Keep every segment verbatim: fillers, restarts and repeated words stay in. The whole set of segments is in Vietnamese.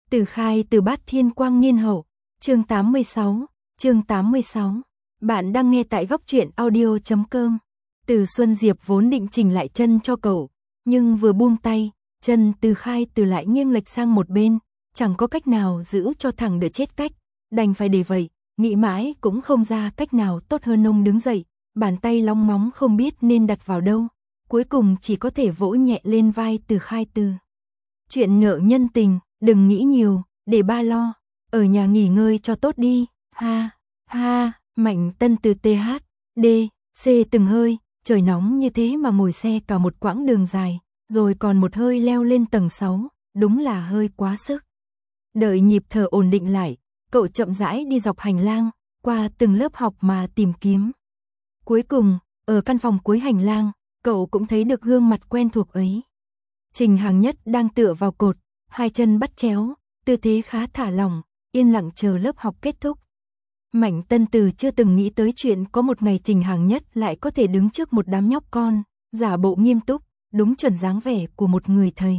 Từ khai từ bát thiên quang niên hậu, chương tám mươi sáu, chương tám mươi sáu. Bạn đang nghe tại góc truyện audio chấm com. Từ Xuân Diệp vốn định chỉnh lại chân cho cậu, nhưng vừa buông tay, chân Từ khai từ lại nghiêng lệch sang một bên, chẳng có cách nào giữ cho thẳng đỡ chết cách, đành phải để vậy, nghĩ mãi cũng không ra cách nào tốt hơn. Ông đứng dậy, bàn tay long móng không biết nên đặt vào đâu, cuối cùng chỉ có thể vỗ nhẹ lên vai Từ khai từ. Chuyện nợ nhân tình, đừng nghĩ nhiều, để ba lo, ở nhà nghỉ ngơi cho tốt đi, ha, ha. Mạnh Tân từ tê hát, đê, xê từng hơi, trời nóng như thế mà ngồi xe cả một quãng đường dài, rồi còn một hơi leo lên tầng sáu, đúng là hơi quá sức. Đợi nhịp thở ổn định lại, cậu chậm rãi đi dọc hành lang, qua từng lớp học mà tìm kiếm. Cuối cùng, ở căn phòng cuối hành lang, cậu cũng thấy được gương mặt quen thuộc ấy. Trình Hàng Nhất đang tựa vào cột, hai chân bắt chéo, tư thế khá thả lỏng, yên lặng chờ lớp học kết thúc. Mạnh Tân Từ chưa từng nghĩ tới chuyện có một ngày Trình Hàng Nhất lại có thể đứng trước một đám nhóc con, giả bộ nghiêm túc, đúng chuẩn dáng vẻ của một người thầy.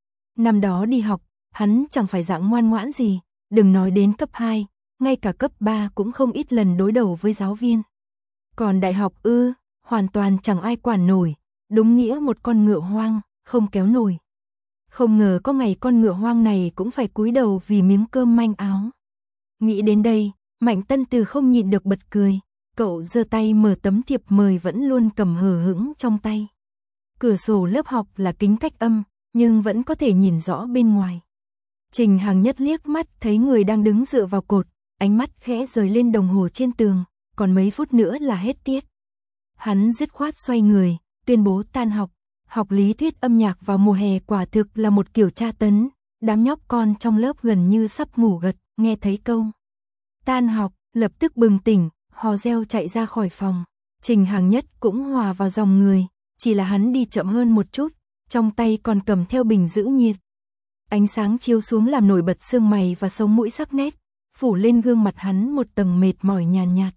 Năm đó đi học, hắn chẳng phải dạng ngoan ngoãn gì, đừng nói đến cấp hai, ngay cả cấp ba cũng không ít lần đối đầu với giáo viên. Còn đại học ư, hoàn toàn chẳng ai quản nổi, đúng nghĩa một con ngựa hoang, không kéo nổi. Không ngờ có ngày con ngựa hoang này cũng phải cúi đầu vì miếng cơm manh áo. Nghĩ đến đây, Mạnh Tân Từ không nhịn được bật cười, cậu giơ tay mở tấm thiệp mời vẫn luôn cầm hờ hững trong tay. Cửa sổ lớp học là kính cách âm, nhưng vẫn có thể nhìn rõ bên ngoài. Trình Hàng Nhất liếc mắt thấy người đang đứng dựa vào cột, ánh mắt khẽ rời lên đồng hồ trên tường, còn mấy phút nữa là hết tiết. Hắn dứt khoát xoay người, tuyên bố tan học. Học lý thuyết âm nhạc vào mùa hè quả thực là một kiểu tra tấn, đám nhóc con trong lớp gần như sắp ngủ gật, nghe thấy câu tan học, lập tức bừng tỉnh, hò reo chạy ra khỏi phòng. Trình Hàng Nhất cũng hòa vào dòng người, chỉ là hắn đi chậm hơn một chút, trong tay còn cầm theo bình giữ nhiệt. Ánh sáng chiếu xuống làm nổi bật xương mày và sống mũi sắc nét, phủ lên gương mặt hắn một tầng mệt mỏi nhàn nhạt, nhạt.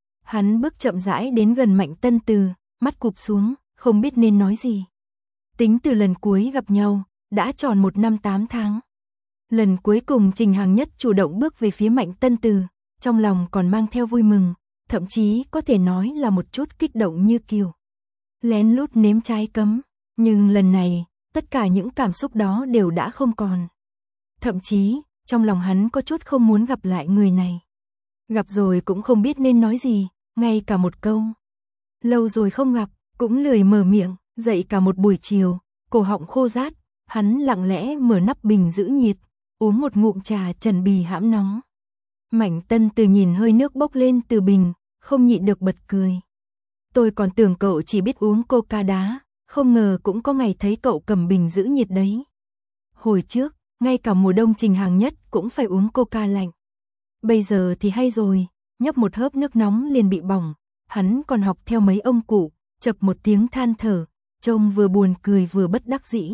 Hắn bước chậm rãi đến gần Mạnh Tân Từ, mắt cụp xuống, không biết nên nói gì. Tính từ lần cuối gặp nhau, đã tròn một năm tám tháng. Lần cuối cùng Trình Hàng Nhất chủ động bước về phía Mạnh Tân Từ, trong lòng còn mang theo vui mừng, thậm chí có thể nói là một chút kích động như kiều. Lén lút nếm trái cấm, nhưng lần này, tất cả những cảm xúc đó đều đã không còn. Thậm chí, trong lòng hắn có chút không muốn gặp lại người này. Gặp rồi cũng không biết nên nói gì, ngay cả một câu. Lâu rồi không gặp, cũng lười mở miệng, dậy cả một buổi chiều, cổ họng khô rát, hắn lặng lẽ mở nắp bình giữ nhiệt, uống một ngụm trà trần bì hãm nóng. Mạnh Tân Từ nhìn hơi nước bốc lên từ bình, không nhịn được bật cười. Tôi còn tưởng cậu chỉ biết uống coca đá, không ngờ cũng có ngày thấy cậu cầm bình giữ nhiệt đấy. Hồi trước, ngay cả mùa đông Trình Hàng Nhất cũng phải uống coca lạnh. Bây giờ thì hay rồi, nhấp một hớp nước nóng liền bị bỏng, hắn còn học theo mấy ông cụ, chập một tiếng than thở, trông vừa buồn cười vừa bất đắc dĩ.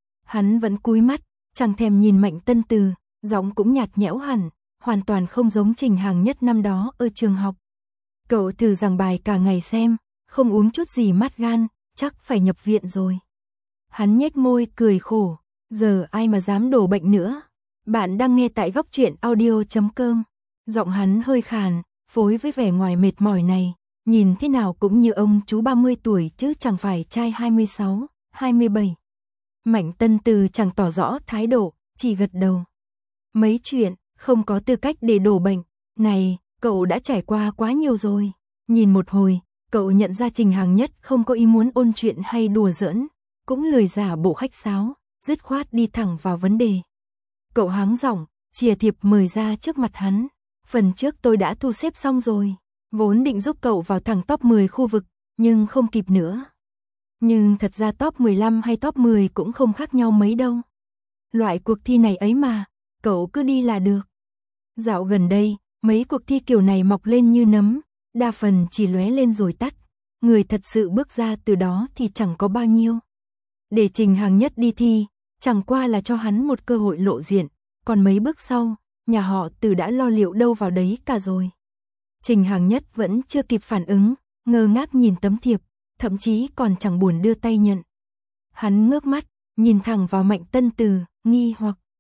Hắn vẫn cúi mắt, chẳng thèm nhìn Mạnh Tân Từ, giọng cũng nhạt nhẽo hẳn, hoàn toàn không giống Trình Hàng Nhất năm đó ở trường học. Cậu thử giảng bài cả ngày xem, không uống chút gì mát gan, chắc phải nhập viện rồi. Hắn nhếch môi cười khổ, giờ ai mà dám đổ bệnh nữa. Bạn đang nghe tại góc truyện audio chấm com. Giọng hắn hơi khàn, phối với vẻ ngoài mệt mỏi này, nhìn thế nào cũng như ông chú ba mươi tuổi chứ chẳng phải trai hai mươi sáu, hai mươi bảy. Mạnh Tân Từ chẳng tỏ rõ thái độ, chỉ gật đầu. Mấy chuyện, không có tư cách để đổ bệnh, này, cậu đã trải qua quá nhiều rồi. Nhìn một hồi, cậu nhận ra Trình Hàng Nhất không có ý muốn ôn chuyện hay đùa giỡn, cũng lười giả bộ khách sáo, dứt khoát đi thẳng vào vấn đề. Cậu háng giọng, chìa thiệp mời ra trước mặt hắn. Phần trước tôi đã thu xếp xong rồi, vốn định giúp cậu vào thẳng top mười khu vực, nhưng không kịp nữa. Nhưng thật ra top mười lăm hay top mười cũng không khác nhau mấy đâu. Loại cuộc thi này ấy mà, cậu cứ đi là được. Dạo gần đây, mấy cuộc thi kiểu này mọc lên như nấm, đa phần chỉ lóe lên rồi tắt. Người thật sự bước ra từ đó thì chẳng có bao nhiêu. Để Trình Hàng Nhất đi thi, chẳng qua là cho hắn một cơ hội lộ diện, còn mấy bước sau, nhà họ Từ đã lo liệu đâu vào đấy cả rồi. Trình Hàng Nhất vẫn chưa kịp phản ứng, ngơ ngác nhìn tấm thiệp, thậm chí còn chẳng buồn đưa tay nhận. Hắn ngước mắt, nhìn thẳng vào Mạnh Tân Từ, nghi hoặc.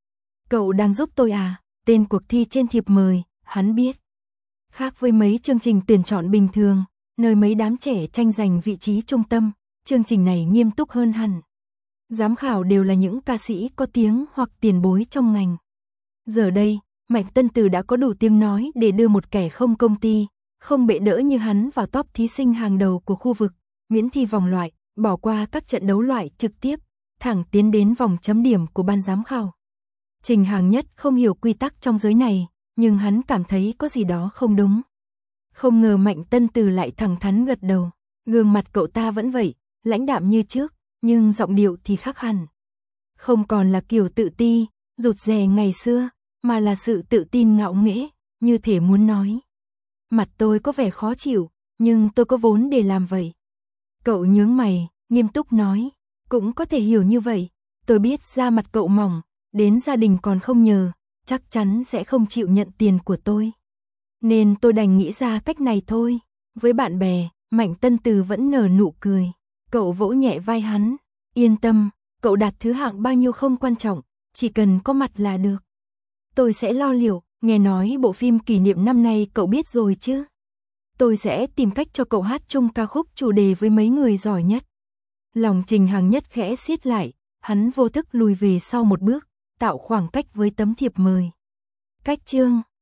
Cậu đang giúp tôi à? Tên cuộc thi trên thiệp mời, hắn biết. Khác với mấy chương trình tuyển chọn bình thường, nơi mấy đám trẻ tranh giành vị trí trung tâm, chương trình này nghiêm túc hơn hẳn. Giám khảo đều là những ca sĩ có tiếng hoặc tiền bối trong ngành. Giờ đây, Mạnh Tân Từ đã có đủ tiếng nói để đưa một kẻ không công ty, không bệ đỡ như hắn vào top thí sinh hàng đầu của khu vực, miễn thi vòng loại, bỏ qua các trận đấu loại trực tiếp, thẳng tiến đến vòng chấm điểm của ban giám khảo. Trình Hàng Nhất không hiểu quy tắc trong giới này, nhưng hắn cảm thấy có gì đó không đúng. Không ngờ Mạnh Tân Từ lại thẳng thắn gật đầu, gương mặt cậu ta vẫn vậy, lãnh đạm như trước, nhưng giọng điệu thì khác hẳn. Không còn là kiểu tự ti, rụt rè ngày xưa, mà là sự tự tin ngạo nghễ, như thể muốn nói. Mặt tôi có vẻ khó chịu, nhưng tôi có vốn để làm vậy. Cậu nhướng mày, nghiêm túc nói, cũng có thể hiểu như vậy, tôi biết da mặt cậu mỏng, đến gia đình còn không nhờ, chắc chắn sẽ không chịu nhận tiền của tôi. Nên tôi đành nghĩ ra cách này thôi. Với bạn bè, Mạnh Tân Từ vẫn nở nụ cười. Cậu vỗ nhẹ vai hắn, yên tâm, cậu đạt thứ hạng bao nhiêu không quan trọng, chỉ cần có mặt là được. Tôi sẽ lo liệu, nghe nói bộ phim kỷ niệm năm nay cậu biết rồi chứ. Tôi sẽ tìm cách cho cậu hát chung ca khúc chủ đề với mấy người giỏi nhất. Lòng Trình Hàng Nhất khẽ siết lại, hắn vô thức lùi về sau một bước, tạo khoảng cách với tấm thiệp mời. Cách chương